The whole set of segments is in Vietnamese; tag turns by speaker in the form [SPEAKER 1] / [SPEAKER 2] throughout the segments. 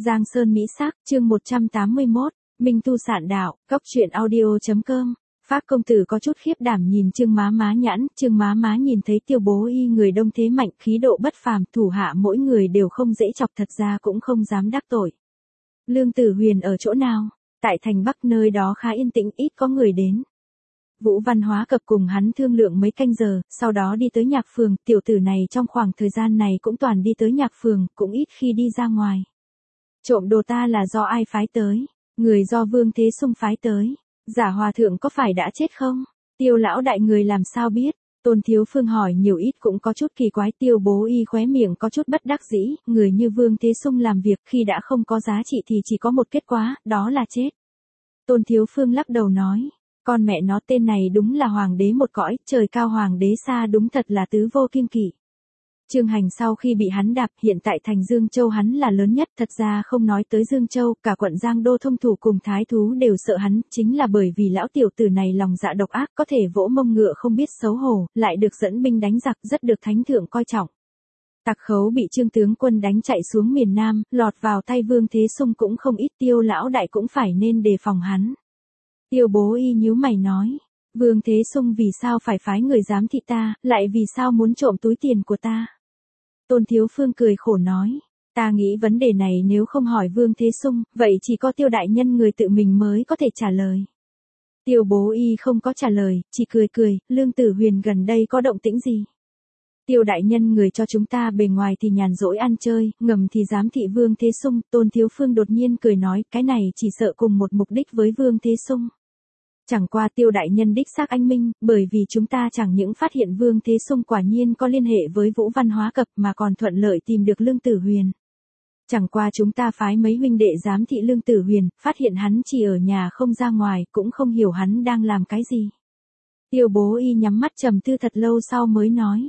[SPEAKER 1] Giang Sơn Mỹ Sắc, chương 181, Minh Tu Sạn Đạo, Cốc truyện audio.com. Phác công tử có chút khiếp đảm nhìn Trương Má Má nhãn, Trương Má Má nhìn thấy Tiêu Bố Y người đông thế mạnh, khí độ bất phàm, thủ hạ mỗi người đều không dễ chọc, thật ra cũng không dám đắc tội. Lương Tử Huyền ở chỗ nào? Tại thành Bắc, nơi đó khá yên tĩnh, ít có người đến. Vũ Văn Hóa Cập cùng hắn thương lượng mấy canh giờ, sau đó đi tới nhạc phường, tiểu tử này trong khoảng thời gian này cũng toàn đi tới nhạc phường, cũng ít khi đi ra ngoài. Trộm đồ ta là do ai phái tới? Người do Vương Thế Sung phái tới. Giả hòa thượng có phải đã chết không? Tiêu lão đại người làm sao biết? Tôn Thiếu Phương hỏi nhiều ít cũng có chút kỳ quái. Tiêu Bố Y khóe miệng có chút bất đắc dĩ, người như Vương Thế Sung làm việc khi đã không có giá trị thì chỉ có một kết quả, đó là chết. Tôn Thiếu Phương lắc đầu nói, con mẹ nó, tên này đúng là hoàng đế một cõi, trời cao hoàng đế xa, đúng thật là tứ vô kiêng kỵ. Trương Hành sau khi bị hắn đạp, hiện tại thành Dương Châu hắn là lớn nhất, thật ra không nói tới Dương Châu, cả quận Giang Đô thông thủ cùng thái thú đều sợ hắn, chính là bởi vì lão tiểu tử này lòng dạ độc ác, có thể vỗ mông ngựa không biết xấu hổ, lại được dẫn binh đánh giặc, rất được thánh thượng coi trọng. Tặc khấu bị Trương tướng quân đánh chạy xuống miền Nam, lọt vào tay Vương Thế Sung cũng không ít, Tiêu lão đại cũng phải nên đề phòng hắn. Tiêu Bố Y nhíu mày nói, Vương Thế Sung vì sao phải phái người giám thị ta, lại vì sao muốn trộm túi tiền của ta? Tôn Thiếu Phương cười khổ nói, ta nghĩ vấn đề này nếu không hỏi Vương Thế Sung, vậy chỉ có Tiêu đại nhân người tự mình mới có thể trả lời. Tiêu Bố Y không có trả lời, chỉ cười cười, Lương Tử Huyền gần đây có động tĩnh gì? Tiêu đại nhân người cho chúng ta bề ngoài thì nhàn rỗi ăn chơi, ngầm thì giám thị Vương Thế Sung. Tôn Thiếu Phương đột nhiên cười nói, cái này chỉ sợ cùng một mục đích với Vương Thế Sung. Chẳng qua Tiêu đại nhân đích xác anh minh, bởi vì chúng ta chẳng những phát hiện Vương Thế Sung quả nhiên có liên hệ với Vũ Văn Hóa Cập mà còn thuận lợi tìm được Lương Tử Huyền. Chẳng qua chúng ta phái mấy huynh đệ giám thị Lương Tử Huyền, phát hiện hắn chỉ ở nhà không ra ngoài, cũng không hiểu hắn đang làm cái gì. Tiêu Bố Y nhắm mắt trầm tư thật lâu sau mới nói.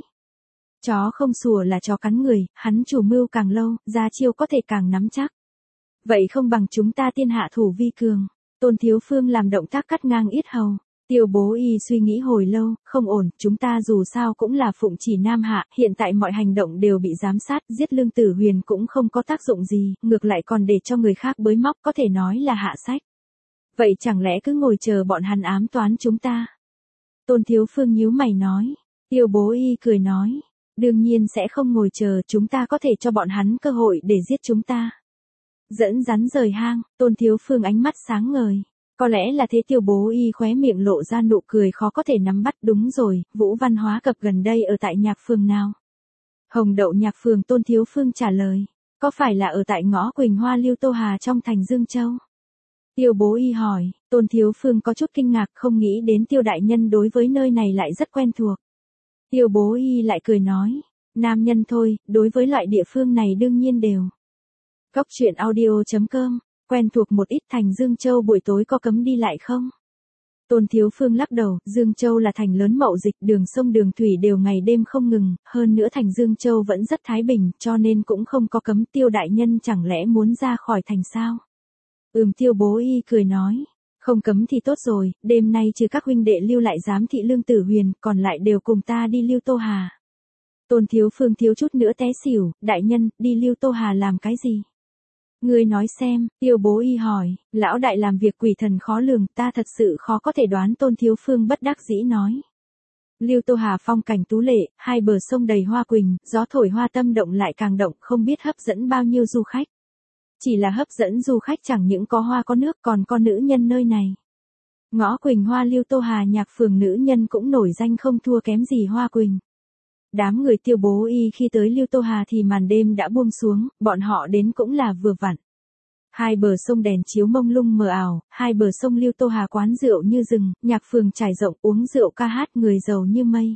[SPEAKER 1] Chó không sủa là chó cắn người, hắn chủ mưu càng lâu, ra chiêu có thể càng nắm chắc. Vậy không bằng chúng ta tiên hạ thủ vi cường. Tôn Thiếu Phương làm động tác cắt ngang yết hầu. Tiêu Bố Y suy nghĩ hồi lâu, không ổn, chúng ta dù sao cũng là phụng chỉ Nam Hạ, hiện tại mọi hành động đều bị giám sát, giết Lương Tử Huyền cũng không có tác dụng gì, ngược lại còn để cho người khác bới móc, có thể nói là hạ sách. Vậy chẳng lẽ cứ ngồi chờ bọn hắn ám toán chúng ta? Tôn Thiếu Phương nhíu mày nói. Tiêu Bố Y cười nói, đương nhiên sẽ không ngồi chờ, chúng ta có thể cho bọn hắn cơ hội để giết chúng ta. Dẫn rắn rời hang, Tôn Thiếu Phương ánh mắt sáng ngời. Có lẽ là thế. Tiêu Bố Y khóe miệng lộ ra nụ cười khó có thể nắm bắt. Đúng rồi, Vũ Văn Hóa Cập gần đây ở tại nhạc phường nào? Hồng Đậu nhạc phường. Tôn Thiếu Phương trả lời. Có phải là ở tại ngõ Quỳnh Hoa Liêu Tô Hà trong thành Dương Châu? Tiêu Bố Y hỏi. Tôn Thiếu Phương có chút kinh ngạc, không nghĩ đến Tiêu đại nhân đối với nơi này lại rất quen thuộc. Tiêu Bố Y lại cười nói. Nam nhân thôi, đối với loại địa phương này đương nhiên đều. Cốc truyện audio.com, quen thuộc một ít. Thành Dương Châu buổi tối có cấm đi lại không? Tôn Thiếu Phương lắc đầu, Dương Châu là thành lớn mậu dịch, đường sông đường thủy đều ngày đêm không ngừng, hơn nữa thành Dương Châu vẫn rất thái bình, cho nên cũng không có cấm. Tiêu đại nhân chẳng lẽ muốn ra khỏi thành sao? Tiêu Bố Y cười nói, không cấm thì tốt rồi, đêm nay trừ các huynh đệ lưu lại giám thị Lương Tử Huyền, còn lại đều cùng ta đi Liêu Tô Hà. Tôn Thiếu Phương thiếu chút nữa té xỉu, đại nhân, đi Liêu Tô Hà làm cái gì? Ngươi nói xem, Tiêu Bố Y hỏi, lão đại làm việc quỷ thần khó lường, ta thật sự khó có thể đoán. Tôn Thiếu Phương bất đắc dĩ nói. Liêu Tô Hà phong cảnh tú lệ, hai bờ sông đầy hoa quỳnh, gió thổi hoa tâm động lại càng động, không biết hấp dẫn bao nhiêu du khách. Chỉ là hấp dẫn du khách chẳng những có hoa có nước, còn có nữ nhân nơi này. Ngõ Quỳnh Hoa Liêu Tô Hà nhạc phường nữ nhân cũng nổi danh không thua kém gì hoa quỳnh. Đám người Tiêu Bố Y khi tới Liêu Tô Hà thì màn đêm đã buông xuống, bọn họ đến cũng là vừa vặn. Hai bờ sông đèn chiếu mông lung mờ ảo, hai bờ sông Liêu Tô Hà quán rượu như rừng, nhạc phường trải rộng, uống rượu ca hát, người giàu như mây.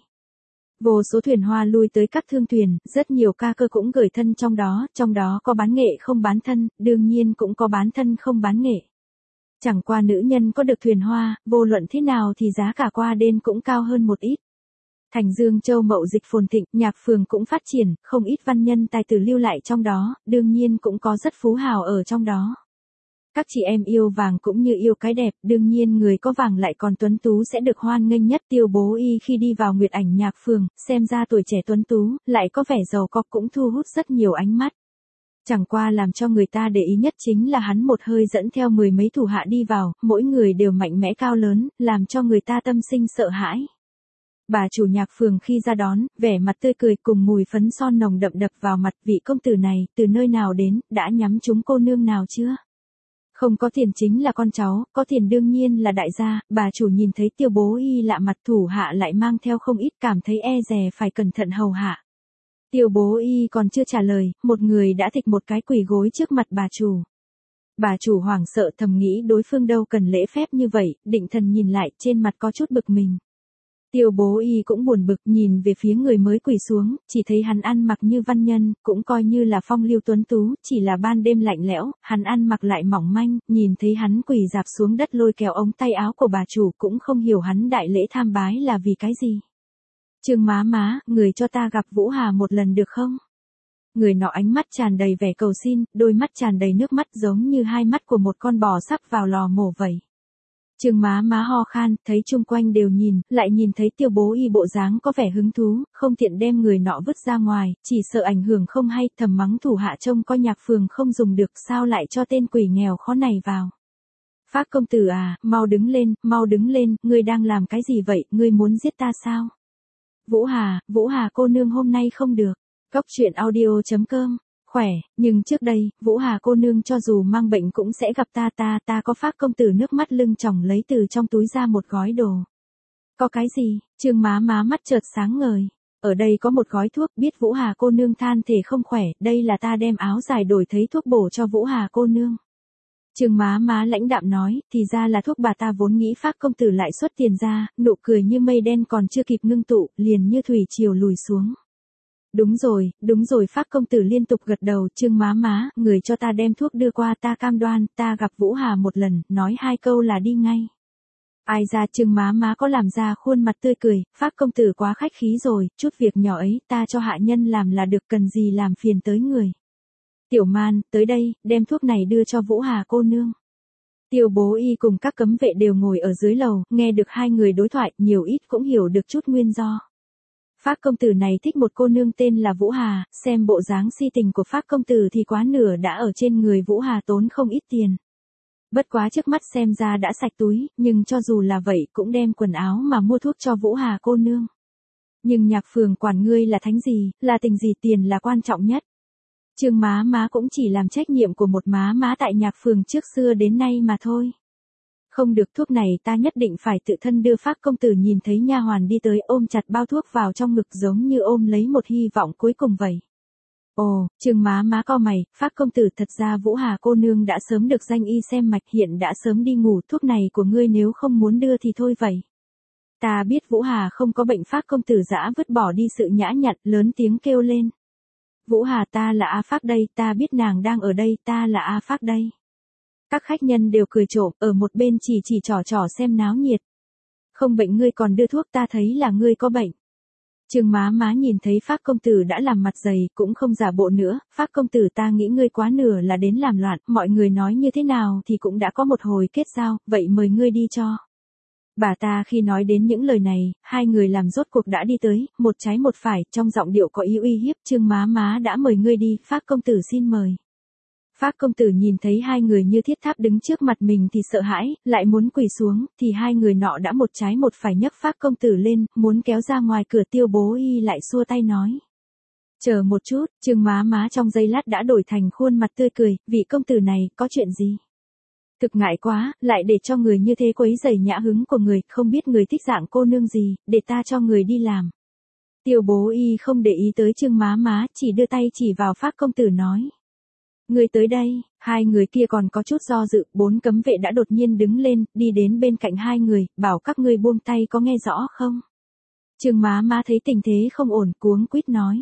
[SPEAKER 1] Vô số thuyền hoa lui tới các thương thuyền, rất nhiều ca cơ cũng gửi thân trong đó có bán nghệ không bán thân, đương nhiên cũng có bán thân không bán nghệ. Chẳng qua nữ nhân có được thuyền hoa, vô luận thế nào thì giá cả qua đêm cũng cao hơn một ít. Thành Dương Châu mậu dịch phồn thịnh, nhạc phường cũng phát triển, không ít văn nhân tài tử lưu lại trong đó, đương nhiên cũng có rất phú hào ở trong đó. Các chị em yêu vàng cũng như yêu cái đẹp, đương nhiên người có vàng lại còn tuấn tú sẽ được hoan nghênh nhất. Tiêu Bố Y khi đi vào Nguyệt Ảnh nhạc phường, xem ra tuổi trẻ tuấn tú, lại có vẻ giàu có cũng thu hút rất nhiều ánh mắt. Chẳng qua làm cho người ta để ý nhất chính là hắn một hơi dẫn theo 10 mấy thủ hạ đi vào, mỗi người đều mạnh mẽ cao lớn, làm cho người ta tâm sinh sợ hãi. Bà chủ Nhạc Phường khi ra đón, vẻ mặt tươi cười cùng mùi phấn son nồng đậm đập vào mặt, vị công tử này, từ nơi nào đến, đã nhắm trúng cô nương nào chưa? Không có tiền chính là con cháu, có tiền đương nhiên là đại gia. Bà chủ nhìn thấy Tiêu Bố Y lạ mặt, thủ hạ lại mang theo không ít, cảm thấy e dè phải cẩn thận hầu hạ. Tiêu Bố Y còn chưa trả lời, một người đã thịch một cái quỳ gối trước mặt bà chủ. Bà chủ hoảng sợ thầm nghĩ đối phương đâu cần lễ phép như vậy, định thần nhìn lại, trên mặt có chút bực mình. Tiêu Bố Y cũng buồn bực, nhìn về phía người mới quỳ xuống, chỉ thấy hắn ăn mặc như văn nhân, cũng coi như là phong lưu tuấn tú, chỉ là ban đêm lạnh lẽo, hắn ăn mặc lại mỏng manh, nhìn thấy hắn quỳ dạp xuống đất lôi kéo ống tay áo của bà chủ, cũng không hiểu hắn đại lễ tham bái là vì cái gì. Trương má, người cho ta gặp Vũ Hà một lần được không? Người nọ ánh mắt tràn đầy vẻ cầu xin, đôi mắt tràn đầy nước mắt giống như hai mắt của một con bò sắp vào lò mổ vậy. Trương má ho khan, thấy chung quanh đều nhìn, lại nhìn thấy Tiêu Bố Y bộ dáng có vẻ hứng thú, không tiện đem người nọ vứt ra ngoài, chỉ sợ ảnh hưởng không hay, thầm mắng thủ hạ trông coi Nhạc Phường không dùng được, sao lại cho tên quỷ nghèo khó này vào. Phác công tử à, mau đứng lên, ngươi đang làm cái gì vậy, ngươi muốn giết ta sao? Vũ Hà cô nương hôm nay không được. Cóc truyện audio.com. Khỏe, nhưng trước đây, Vũ Hà cô nương cho dù mang bệnh cũng sẽ gặp ta có. Phác công tử nước mắt lưng tròng lấy từ trong túi ra một gói đồ. Có cái gì? Trương má mắt chợt sáng ngời. Ở đây có một gói thuốc, biết Vũ Hà cô nương than thể không khỏe, đây là ta đem áo dài đổi thấy thuốc bổ cho Vũ Hà cô nương. Trương má lãnh đạm nói, thì ra là thuốc, bà ta vốn nghĩ Phác công tử lại xuất tiền ra, nụ cười như mây đen còn chưa kịp ngưng tụ, liền như thủy triều lùi xuống. Đúng rồi, Phác công tử liên tục gật đầu. Trương má, người cho ta đem thuốc đưa qua, ta cam đoan, ta gặp Vũ Hà một lần, nói 2 câu là đi ngay. Ai ra? Trương má có làm ra khuôn mặt tươi cười, Phác công tử quá khách khí rồi, chút việc nhỏ ấy, ta cho hạ nhân làm là được, cần gì làm phiền tới người. Tiểu Man, tới đây, đem thuốc này đưa cho Vũ Hà cô nương. Tiêu Bố Y cùng các cấm vệ đều ngồi ở dưới lầu, nghe được hai người đối thoại, nhiều ít cũng hiểu được chút nguyên do. Phác công tử này thích một cô nương tên là Vũ Hà, xem bộ dáng si tình của Phác công tử thì quá nửa đã ở trên người Vũ Hà tốn không ít tiền. Bất quá trước mắt xem ra đã sạch túi, nhưng cho dù là vậy cũng đem quần áo mà mua thuốc cho Vũ Hà cô nương. Nhưng Nhạc Phường quản ngươi là thánh gì, là tình gì, tiền là quan trọng nhất. Trương má cũng chỉ làm trách nhiệm của một má tại Nhạc Phường trước xưa đến nay mà thôi. Không được, thuốc này ta nhất định phải tự thân đưa. Phác công tử nhìn thấy nha hoàn đi tới, ôm chặt bao thuốc vào trong ngực giống như ôm lấy một hy vọng cuối cùng vậy. Ồ, Trương má cau mày, Phác công tử, thật ra Vũ Hà cô nương đã sớm được danh y xem mạch, hiện đã sớm đi ngủ, thuốc này của ngươi nếu không muốn đưa thì thôi vậy. Ta biết Vũ Hà không có bệnh. Phác công tử dã vứt bỏ đi sự nhã nhặn, lớn tiếng kêu lên. Vũ Hà, ta là A Phác đây, ta biết nàng đang ở đây, ta là A Phác đây. Các khách nhân đều cười trộm, ở một bên chỉ trò xem náo nhiệt. Không bệnh ngươi còn đưa thuốc, ta thấy là ngươi có bệnh. Trương má nhìn thấy Phác công tử đã làm mặt dày, cũng không giả bộ nữa. Phác công tử, ta nghĩ ngươi quá nửa là đến làm loạn, mọi người nói như thế nào thì cũng đã có một hồi kết giao, vậy mời ngươi đi cho. Bà ta khi nói đến những lời này, hai người làm rốt cuộc đã đi tới, một trái một phải, trong giọng điệu có ý uy hiếp. Trương má đã mời ngươi đi, Phác công tử xin mời. Phác công tử nhìn thấy hai người như thiết tháp đứng trước mặt mình thì sợ hãi, lại muốn quỳ xuống, thì hai người nọ đã một trái một phải nhấc Phác công tử lên, muốn kéo ra ngoài cửa. Tiêu Bố Y lại xua tay nói. Chờ một chút. Trương má trong giây lát đã đổi thành khuôn mặt tươi cười, vị công tử này, có chuyện gì? Thực ngại quá, lại để cho người như thế quấy rầy nhã hứng của người, không biết người thích dạng cô nương gì, để ta cho người đi làm. Tiêu Bố Y không để ý tới Trương má, chỉ đưa tay chỉ vào Phác công tử nói. Người tới đây. Hai người kia còn có chút do dự, 4 cấm vệ đã đột nhiên đứng lên, đi đến bên cạnh hai người, bảo các ngươi buông tay, có nghe rõ không? Trương má thấy tình thế không ổn, cuống quýt nói.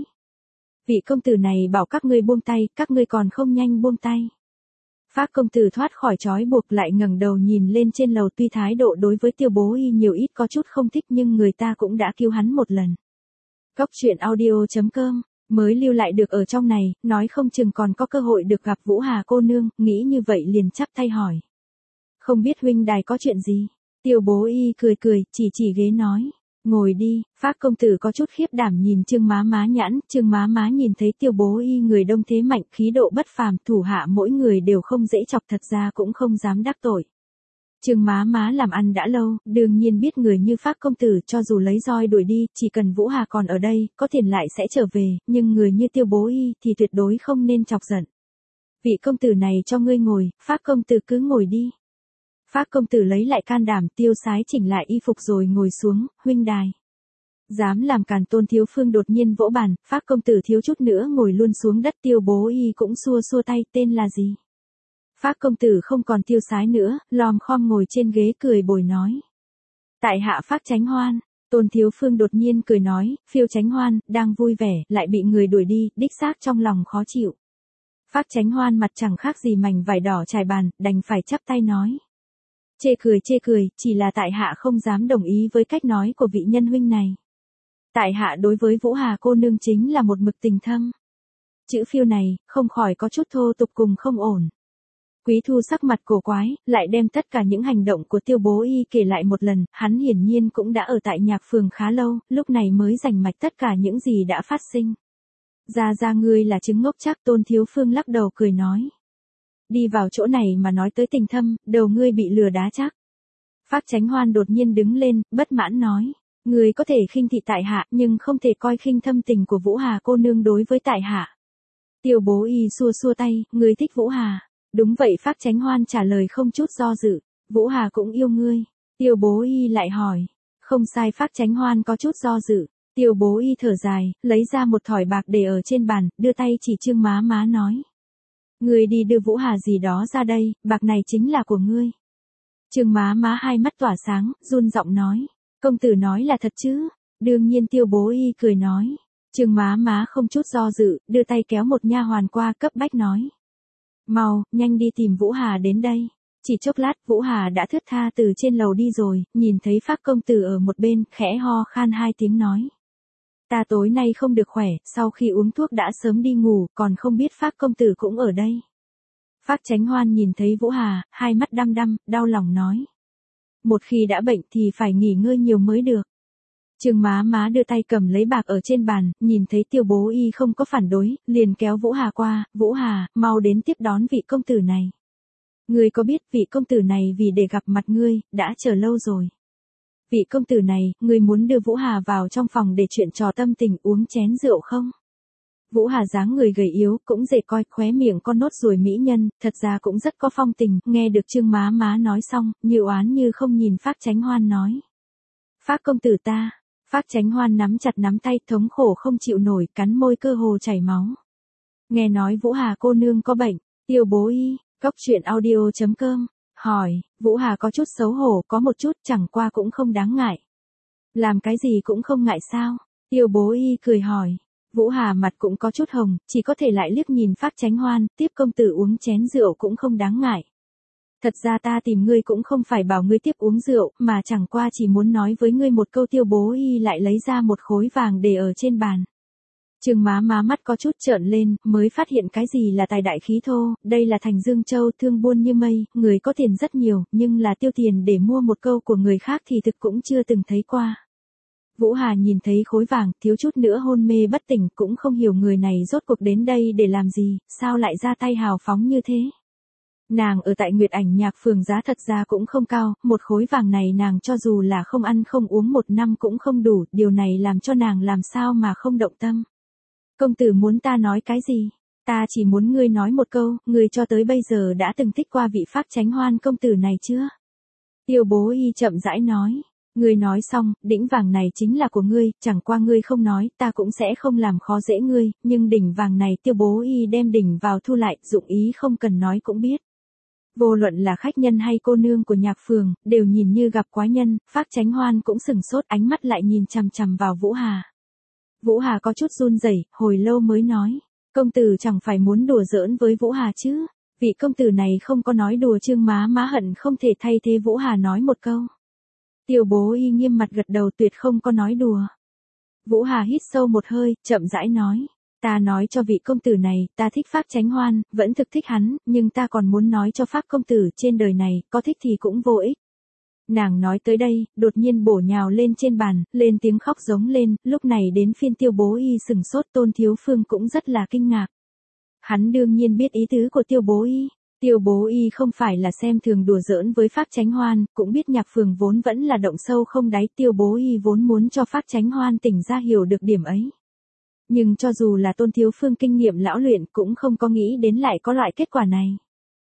[SPEAKER 1] Vị công tử này bảo các ngươi buông tay, các ngươi còn không nhanh buông tay. Phác công tử thoát khỏi trói buộc, lại ngẩng đầu nhìn lên trên lầu, tuy thái độ đối với Tiêu Bố Y nhiều ít có chút không thích nhưng người ta cũng đã cứu hắn một lần. Cóc truyện audio.com. Mới lưu lại được ở trong này, nói không chừng còn có cơ hội được gặp Vũ Hà cô nương, nghĩ như vậy liền chắp tay hỏi. Không biết huynh đài có chuyện gì? Tiêu Bố Y cười, chỉ ghế nói. Ngồi đi, Phác công tử có chút khiếp đảm nhìn Trương Má Má nhãn, Trương Má Má nhìn thấy Tiêu Bố Y người đông thế mạnh, khí độ bất phàm, thủ hạ mỗi người đều không dễ chọc, thật ra cũng không dám đắc tội. Trương Má Má làm ăn đã lâu, đương nhiên biết người như Phác công tử cho dù lấy roi đuổi đi, chỉ cần Vũ Hà còn ở đây, có tiền lại sẽ trở về, nhưng người như Tiêu Bố Y thì tuyệt đối không nên chọc giận. Vị công tử này cho ngươi ngồi, Phác công tử cứ ngồi đi. Phác công tử lấy lại can đảm, tiêu sái chỉnh lại y phục rồi ngồi xuống, huynh đài. Dám làm càn, Tôn Thiếu Phương đột nhiên vỗ bàn, Phác công tử thiếu chút nữa ngồi luôn xuống đất. Tiêu Bố Y cũng xua xua tay, tên là gì? Phác công tử không còn tiêu sái nữa, lom khom ngồi trên ghế cười bồi nói. Tại hạ Phác Chánh Hoan. Tôn Thiếu Phương đột nhiên cười nói, Phiêu Chánh Hoan, đang vui vẻ, lại bị người đuổi đi, đích xác trong lòng khó chịu. Phác Chánh Hoan mặt chẳng khác gì mảnh vải đỏ trải bàn, đành phải chắp tay nói. Chê cười, chỉ là tại hạ không dám đồng ý với cách nói của vị nhân huynh này. Tại hạ đối với Vũ Hà cô nương chính là một mực tình thâm. Chữ phiêu này, không khỏi có chút thô tục cùng không ổn. Quý Thu sắc mặt cổ quái, lại đem tất cả những hành động của Tiêu Bố Y kể lại một lần, hắn hiển nhiên cũng đã ở tại Nhạc Phường khá lâu, lúc này mới rành mạch tất cả những gì đã phát sinh. Ra ngươi là trứng ngốc chắc, Tôn Thiếu Phương lắc đầu cười nói. Đi vào chỗ này mà nói tới tình thâm, đầu ngươi bị lừa đá chắc. Phác Chánh Hoan đột nhiên đứng lên, bất mãn nói. Ngươi có thể khinh thị tại hạ, nhưng không thể coi khinh thâm tình của Vũ Hà cô nương đối với tại hạ. Tiêu Bố Y xua xua tay, ngươi thích Vũ Hà. Đúng vậy, Phác Chánh Hoan trả lời không chút do dự. Vũ Hà cũng yêu ngươi. Tiêu Bố Y lại hỏi. Không sai, Phác Chánh Hoan có chút do dự. Tiêu Bố Y thở dài, lấy ra một thỏi bạc để ở trên bàn, đưa tay chỉ Trương Má Má nói. Ngươi đi đưa Vũ Hà gì đó ra đây, bạc này chính là của ngươi. Trương Má Má hai mắt tỏa sáng, run giọng nói. Công tử nói là thật chứ? Đương nhiên, Tiêu Bố Y cười nói. Trương Má Má không chút do dự, đưa tay kéo một nha hoàn qua, cấp bách nói. Mau, nhanh đi tìm Vũ Hà đến đây. Chỉ chốc lát, Vũ Hà đã thướt tha từ trên lầu đi rồi, nhìn thấy Phác công tử ở một bên, khẽ ho khan hai tiếng nói. Ta tối nay không được khỏe, sau khi uống thuốc đã sớm đi ngủ, còn không biết Phác công tử cũng ở đây. Phác Chánh Hoan nhìn thấy Vũ Hà, hai mắt đăm đăm, đau lòng nói. Một khi đã bệnh thì phải nghỉ ngơi nhiều mới được. Trương Má Má đưa tay cầm lấy bạc ở trên bàn, nhìn thấy Tiêu Bố Y không có phản đối, liền kéo Vũ Hà qua. Vũ Hà, mau đến tiếp đón vị công tử này. Ngươi có biết vị công tử này vì để gặp mặt ngươi, đã chờ lâu rồi. Vị công tử này, ngươi muốn đưa Vũ Hà vào trong phòng để chuyện trò tâm tình, uống chén rượu không? Vũ Hà dáng người gầy yếu, cũng dễ coi, khóe miệng con nốt ruồi mỹ nhân, thật ra cũng rất có phong tình. Nghe được Trương Má Má nói xong, như oán như không nhìn Phác Chánh Hoan nói. Phác công tử ta. Phác Chánh Hoan nắm chặt nắm tay, thống khổ không chịu nổi, cắn môi cơ hồ chảy máu. Nghe nói Vũ Hà cô nương có bệnh. Tiêu Bố Y, Cốc Truyện Audio.com, hỏi. Vũ Hà có chút xấu hổ, có một chút, chẳng qua cũng không đáng ngại. Làm cái gì cũng không ngại sao? Tiêu Bố Y cười hỏi. Vũ Hà mặt cũng có chút hồng, chỉ có thể lại liếc nhìn Phác Chánh Hoan, tiếp công tử uống chén rượu cũng không đáng ngại. Thật ra ta tìm ngươi cũng không phải bảo ngươi tiếp uống rượu, mà chẳng qua chỉ muốn nói với ngươi một câu. Tiêu Bố Y lại lấy ra một khối vàng để ở trên bàn. Trương Má Má mắt có chút trợn lên, mới phát hiện cái gì là tài đại khí thô, đây là thành Dương Châu, thương buôn như mây, người có tiền rất nhiều, nhưng là tiêu tiền để mua một câu của người khác thì thực cũng chưa từng thấy qua. Vũ Hà nhìn thấy khối vàng, thiếu chút nữa hôn mê bất tỉnh, cũng không hiểu người này rốt cuộc đến đây để làm gì, sao lại ra tay hào phóng như thế. Nàng ở tại Nguyệt Ảnh Nhạc Phường giá thật ra cũng không cao, một khối vàng này nàng cho dù là không ăn không uống một năm cũng không đủ, điều này làm cho nàng làm sao mà không động tâm. Công tử muốn ta nói cái gì? Ta chỉ muốn ngươi nói một câu, ngươi cho tới bây giờ đã từng thích qua vị Phác Chánh Hoan công tử này chưa? Tiêu Bố Y chậm rãi nói. Ngươi nói xong, đỉnh vàng này chính là của ngươi, chẳng qua ngươi không nói, ta cũng sẽ không làm khó dễ ngươi, nhưng đỉnh vàng này Tiêu Bố Y đem đỉnh vào thu lại, dụng ý không cần nói cũng biết. Vô luận là khách nhân hay cô nương của Nhạc Phường, đều nhìn như gặp quái nhân, Phác Chánh Hoan cũng sừng sốt, ánh mắt lại nhìn chằm chằm vào Vũ Hà. Vũ Hà có chút run rẩy, hồi lâu mới nói, công tử chẳng phải muốn đùa giỡn với Vũ Hà chứ? Vị công tử này không có nói đùa. Trương Má Má hận không thể thay thế Vũ Hà nói một câu. Tiêu Bố Y nghiêm mặt gật đầu, tuyệt không có nói đùa. Vũ Hà hít sâu một hơi, chậm rãi nói. Ta nói cho vị công tử này, ta thích Phác Chánh Hoan, vẫn thực thích hắn, nhưng ta còn muốn nói cho Phác công tử, trên đời này, có thích thì cũng vô ích. Nàng nói tới đây, đột nhiên bổ nhào lên trên bàn, lên tiếng khóc giống lên, lúc này đến phiên Tiêu Bố Y sừng sốt. Tôn Thiếu Phương cũng rất là kinh ngạc. Hắn đương nhiên biết ý tứ của Tiêu Bố Y. Tiêu Bố Y không phải là xem thường đùa giỡn với Phác Chánh Hoan, cũng biết Nhạc Phường vốn vẫn là động sâu không đáy. Tiêu Bố Y vốn muốn cho Phác Chánh Hoan tỉnh ra hiểu được điểm ấy. Nhưng cho dù là Tôn Thiếu Phương kinh nghiệm lão luyện cũng không có nghĩ đến lại có loại kết quả này.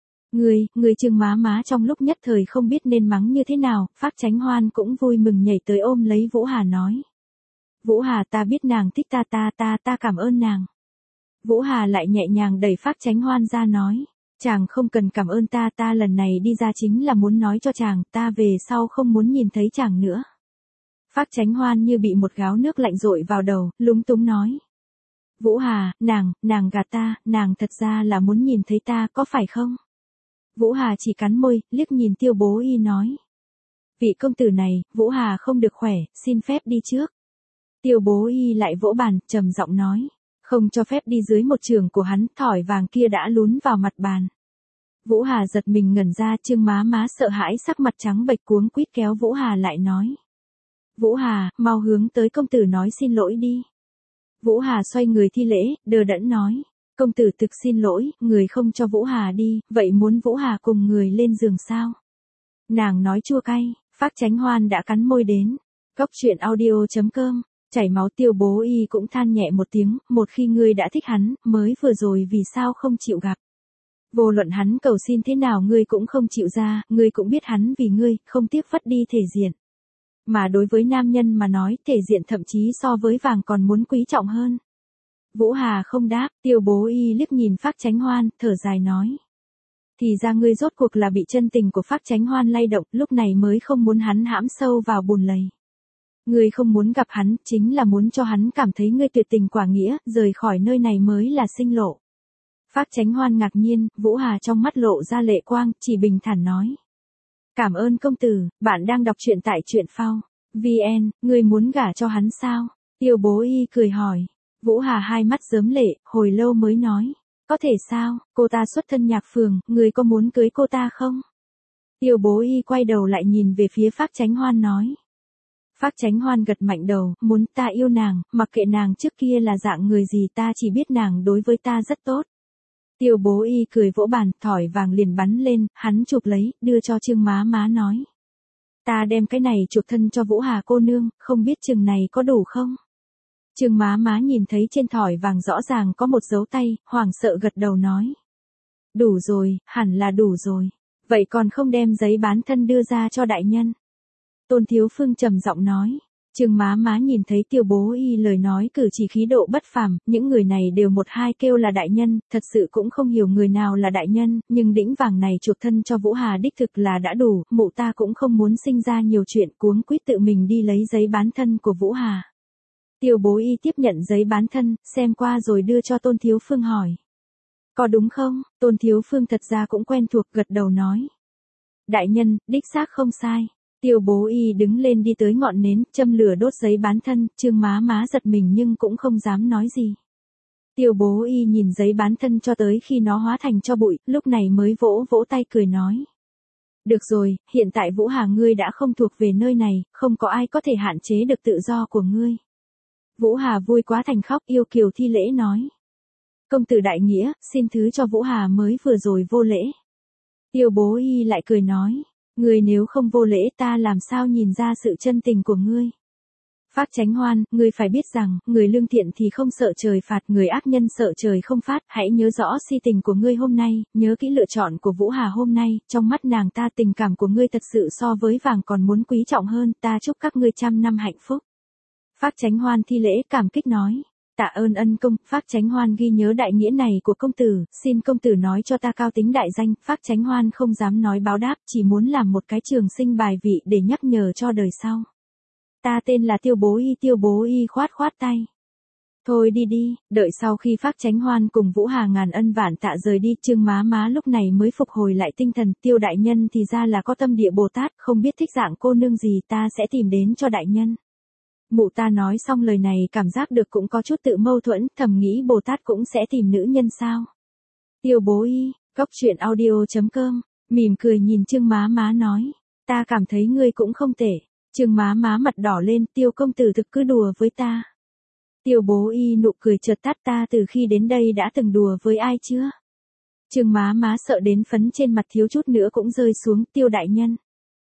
[SPEAKER 1] Người Trương má trong lúc nhất thời không biết nên mắng như thế nào, Phác Chánh Hoan cũng vui mừng nhảy tới ôm lấy Vũ Hà nói. Vũ Hà, ta biết nàng thích ta cảm ơn nàng. Vũ Hà lại nhẹ nhàng đẩy Phác Chánh Hoan ra nói. Chàng không cần cảm ơn ta lần này đi ra chính là muốn nói cho chàng, ta về sau không muốn nhìn thấy chàng nữa. Phác Chánh Hoan như bị một gáo nước lạnh dội vào đầu, lúng túng nói. Vũ Hà, nàng gạt ta, nàng thật ra là muốn nhìn thấy ta, có phải không? Vũ Hà chỉ cắn môi, liếc nhìn Tiêu Bố Y nói. Vị công tử này, Vũ Hà không được khỏe, xin phép đi trước. Tiêu Bố Y lại vỗ bàn, trầm giọng nói. Không cho phép đi dưới một trường của hắn, thỏi vàng kia đã lún vào mặt bàn. Vũ Hà giật mình ngẩn ra, Trương má sợ hãi sắc mặt trắng bệch cuống quýt kéo Vũ Hà lại nói. Vũ Hà, mau hướng tới công tử nói xin lỗi đi. Vũ Hà xoay người thi lễ, đờ đẫn nói. Công tử thực xin lỗi, người không cho Vũ Hà đi, vậy muốn Vũ Hà cùng người lên giường sao? Nàng nói chua cay, Phác Chánh Hoan đã cắn môi đến. Cốc truyện audio.com, chảy máu. Tiêu Bố Y cũng than nhẹ một tiếng, một khi ngươi đã thích hắn, mới vừa rồi vì sao không chịu gặp. Vô luận hắn cầu xin thế nào ngươi cũng không chịu ra, ngươi cũng biết hắn vì ngươi, không tiếc vất đi thể diện. Mà đối với nam nhân mà nói, thể diện thậm chí so với vàng còn muốn quý trọng hơn. Vũ Hà không đáp, Tiêu Bố Y liếc nhìn Phác Chánh Hoan, thở dài nói. Thì ra ngươi rốt cuộc là bị chân tình của Phác Chánh Hoan lay động, lúc này mới không muốn hắn hãm sâu vào bùn lầy. Ngươi không muốn gặp hắn, chính là muốn cho hắn cảm thấy ngươi tuyệt tình quả nghĩa, rời khỏi nơi này mới là sinh lộ. Phác Chánh Hoan ngạc nhiên, Vũ Hà trong mắt lộ ra lệ quang, chỉ bình thản nói. Cảm ơn công tử, bạn đang đọc truyện tại truyện phao. VN, ngươi muốn gả cho hắn sao? Tiêu Bố Y cười hỏi. Vũ Hà hai mắt rớm lệ, hồi lâu mới nói. Có thể sao, cô ta xuất thân Nhạc Phường, ngươi có muốn cưới cô ta không? Tiêu Bố Y quay đầu lại nhìn về phía Phác Chánh Hoan nói. Phác Chánh Hoan gật mạnh đầu, muốn, ta yêu nàng, mặc kệ nàng trước kia là dạng người gì, ta chỉ biết nàng đối với ta rất tốt. Tiêu Bố Y cười vỗ bàn, thỏi vàng liền bắn lên, hắn chụp lấy, đưa cho Trương má nói. Ta đem cái này chuộc thân cho Vũ Hà cô nương, không biết chừng này có đủ không? Trương má nhìn thấy trên thỏi vàng rõ ràng có một dấu tay, hoảng sợ gật đầu nói. Đủ rồi, hẳn là đủ rồi. Vậy còn không đem giấy bán thân đưa ra cho đại nhân? Tôn Thiếu Phương trầm giọng nói. Trương má nhìn thấy Tiêu Bố Y lời nói cử chỉ khí độ bất phàm, những người này đều một hai kêu là đại nhân, thật sự cũng không hiểu người nào là đại nhân, nhưng đĩnh vàng này chuộc thân cho Vũ Hà đích thực là đã đủ, mụ ta cũng không muốn sinh ra nhiều chuyện, cuống quýt tự mình đi lấy giấy bán thân của Vũ Hà. Tiêu Bố Y tiếp nhận giấy bán thân, xem qua rồi đưa cho Tôn Thiếu Phương hỏi. Có đúng không? Tôn Thiếu Phương thật ra cũng quen thuộc, gật đầu nói. Đại nhân, đích xác không sai. Tiêu Bố Y đứng lên đi tới ngọn nến, châm lửa đốt giấy bán thân, Trương má giật mình nhưng cũng không dám nói gì. Tiêu Bố Y nhìn giấy bán thân cho tới khi nó hóa thành tro bụi, lúc này mới vỗ vỗ tay cười nói. Được rồi, hiện tại Vũ Hà ngươi đã không thuộc về nơi này, không có ai có thể hạn chế được tự do của ngươi. Vũ Hà vui quá thành khóc, yêu kiều thi lễ nói. Công tử đại nghĩa, xin thứ cho Vũ Hà mới vừa rồi vô lễ. Tiêu Bố Y lại cười nói. Ngươi nếu không vô lễ ta làm sao nhìn ra sự chân tình của ngươi. Phác Chánh Hoan, ngươi phải biết rằng, người lương thiện thì không sợ trời phạt, người ác nhân sợ trời không phát, hãy nhớ rõ si tình của ngươi hôm nay, nhớ kỹ lựa chọn của Vũ Hà hôm nay, trong mắt nàng ta tình cảm của ngươi thật sự so với vàng còn muốn quý trọng hơn, ta chúc các ngươi 100 năm hạnh phúc. Phác Chánh Hoan thi lễ cảm kích nói. Tạ ơn ân công. Phác Chánh Hoan ghi nhớ đại nghĩa này của công tử, xin công tử nói cho ta cao tính đại danh. Phác Chánh Hoan không dám nói báo đáp, chỉ muốn làm một cái trường sinh bài vị để nhắc nhở cho đời sau. Ta tên là Tiêu Bố Y. Tiêu Bố Y khoát khoát tay. Thôi đi đi, đợi sau khi Phác Chánh Hoan cùng Vũ Hà ngàn ân vạn tạ rời đi, Trương má lúc này mới phục hồi lại tinh thần. Tiêu đại nhân thì ra là có tâm địa Bồ Tát, không biết thích dạng cô nương gì, ta sẽ tìm đến cho đại nhân. Mụ ta nói xong lời này cảm giác được cũng có chút tự mâu thuẫn, thầm nghĩ Bồ Tát cũng sẽ tìm nữ nhân sao. Tiêu Bố Y, cốc truyện audio.com, mỉm cười nhìn Trương má nói. Ta cảm thấy ngươi cũng không tệ. Trương má má mặt đỏ lên, Tiêu công tử thực cứ đùa với ta. Tiêu bố y nụ cười chợt tắt, ta từ khi đến đây đã từng đùa với ai chưa? Trương má má sợ đến phấn trên mặt thiếu chút nữa cũng rơi xuống. Tiêu đại nhân,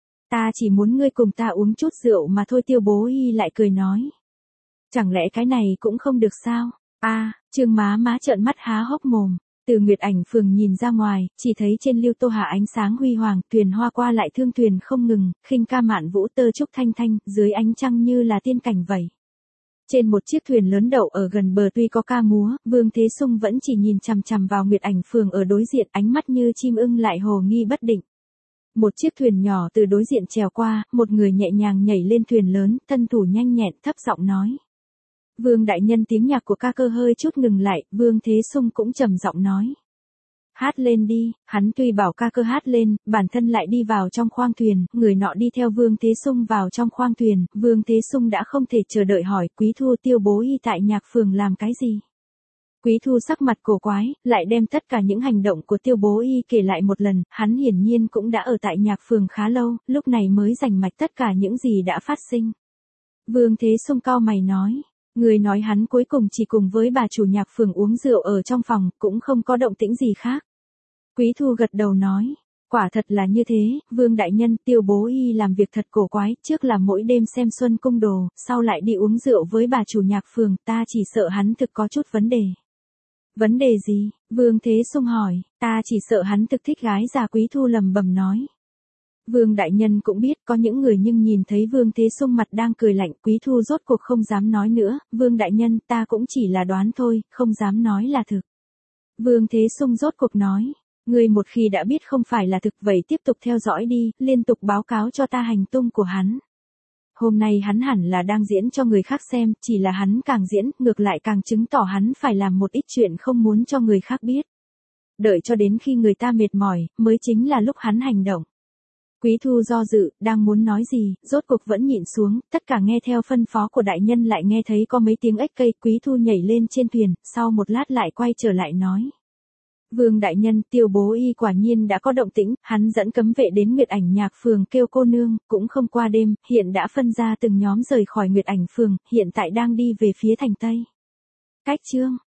[SPEAKER 1] ta chỉ muốn ngươi cùng ta uống chút rượu mà thôi. Tiêu bố y lại cười nói. Chẳng lẽ cái này cũng không được sao? Trương má má trợn mắt há hốc mồm. Từ Nguyệt Ảnh phường nhìn ra ngoài, chỉ thấy trên Lưu Tô Hà ánh sáng huy hoàng, thuyền hoa qua lại thương thuyền không ngừng, khinh ca mạn vũ tơ trúc thanh thanh, dưới ánh trăng như là tiên cảnh vậy. Trên một chiếc thuyền lớn đậu ở gần bờ tuy có ca múa, Vương Thế Sung vẫn chỉ nhìn chằm chằm vào Nguyệt Ảnh phường ở đối diện, ánh mắt như chim ưng lại hồ nghi bất định. Một chiếc thuyền nhỏ từ đối diện chèo qua, một người nhẹ nhàng nhảy lên thuyền lớn, thân thủ nhanh nhẹn, thấp giọng nói. Vương đại nhân, tiếng nhạc của ca cơ hơi chút ngừng lại, Vương Thế Sung cũng trầm giọng nói. Hát lên đi. Hắn tuy bảo ca cơ hát lên, bản thân lại đi vào trong khoang thuyền, người nọ đi theo Vương Thế Sung vào trong khoang thuyền, Vương Thế Sung đã không thể chờ đợi hỏi, Quý Thu, Tiêu bố y tại nhạc phường làm cái gì? Quý Thu sắc mặt cổ quái, lại đem tất cả những hành động của Tiêu bố y kể lại một lần, hắn hiển nhiên cũng đã ở tại nhạc phường khá lâu, lúc này mới rành mạch tất cả những gì đã phát sinh. Vương Thế Sung cau mày nói. Người nói hắn cuối cùng chỉ cùng với bà chủ nhạc phường uống rượu ở trong phòng, cũng không có động tĩnh gì khác. Quý Thu gật đầu nói, quả thật là như thế, Vương đại nhân, Tiêu bố y làm việc thật cổ quái, trước là mỗi đêm xem Xuân Cung Đồ, sau lại đi uống rượu với bà chủ nhạc phường, ta chỉ sợ hắn thực có chút vấn đề. Vấn đề gì? Vương Thế Sung hỏi, ta chỉ sợ hắn thực thích gái già. Quý Thu lầm bầm nói. Vương đại nhân cũng biết có những người, nhưng nhìn thấy Vương Thế Sung mặt đang cười lạnh, Quý Thu rốt cuộc không dám nói nữa. Vương đại nhân, ta cũng chỉ là đoán thôi, không dám nói là thực. Vương Thế Sung rốt cuộc nói. Ngươi một khi đã biết không phải là thực, vậy tiếp tục theo dõi đi, liên tục báo cáo cho ta hành tung của hắn. Hôm nay hắn hẳn là đang diễn cho người khác xem, chỉ là hắn càng diễn, ngược lại càng chứng tỏ hắn phải làm một ít chuyện không muốn cho người khác biết. Đợi cho đến khi người ta mệt mỏi, mới chính là lúc hắn hành động. Quý Thu do dự, đang muốn nói gì, rốt cuộc vẫn nhịn xuống, tất cả nghe theo phân phó của đại nhân. Lại nghe thấy có mấy tiếng ếch cây, Quý Thu nhảy lên trên thuyền, sau một lát lại quay trở lại nói. Vương đại nhân, Tiêu bố y quả nhiên đã có động tĩnh, hắn dẫn cấm vệ đến Nguyệt Ảnh nhạc phường kêu cô nương, cũng không qua đêm, hiện đã phân ra từng nhóm rời khỏi Nguyệt Ảnh phường, hiện tại đang đi về phía thành Tây. Cách chương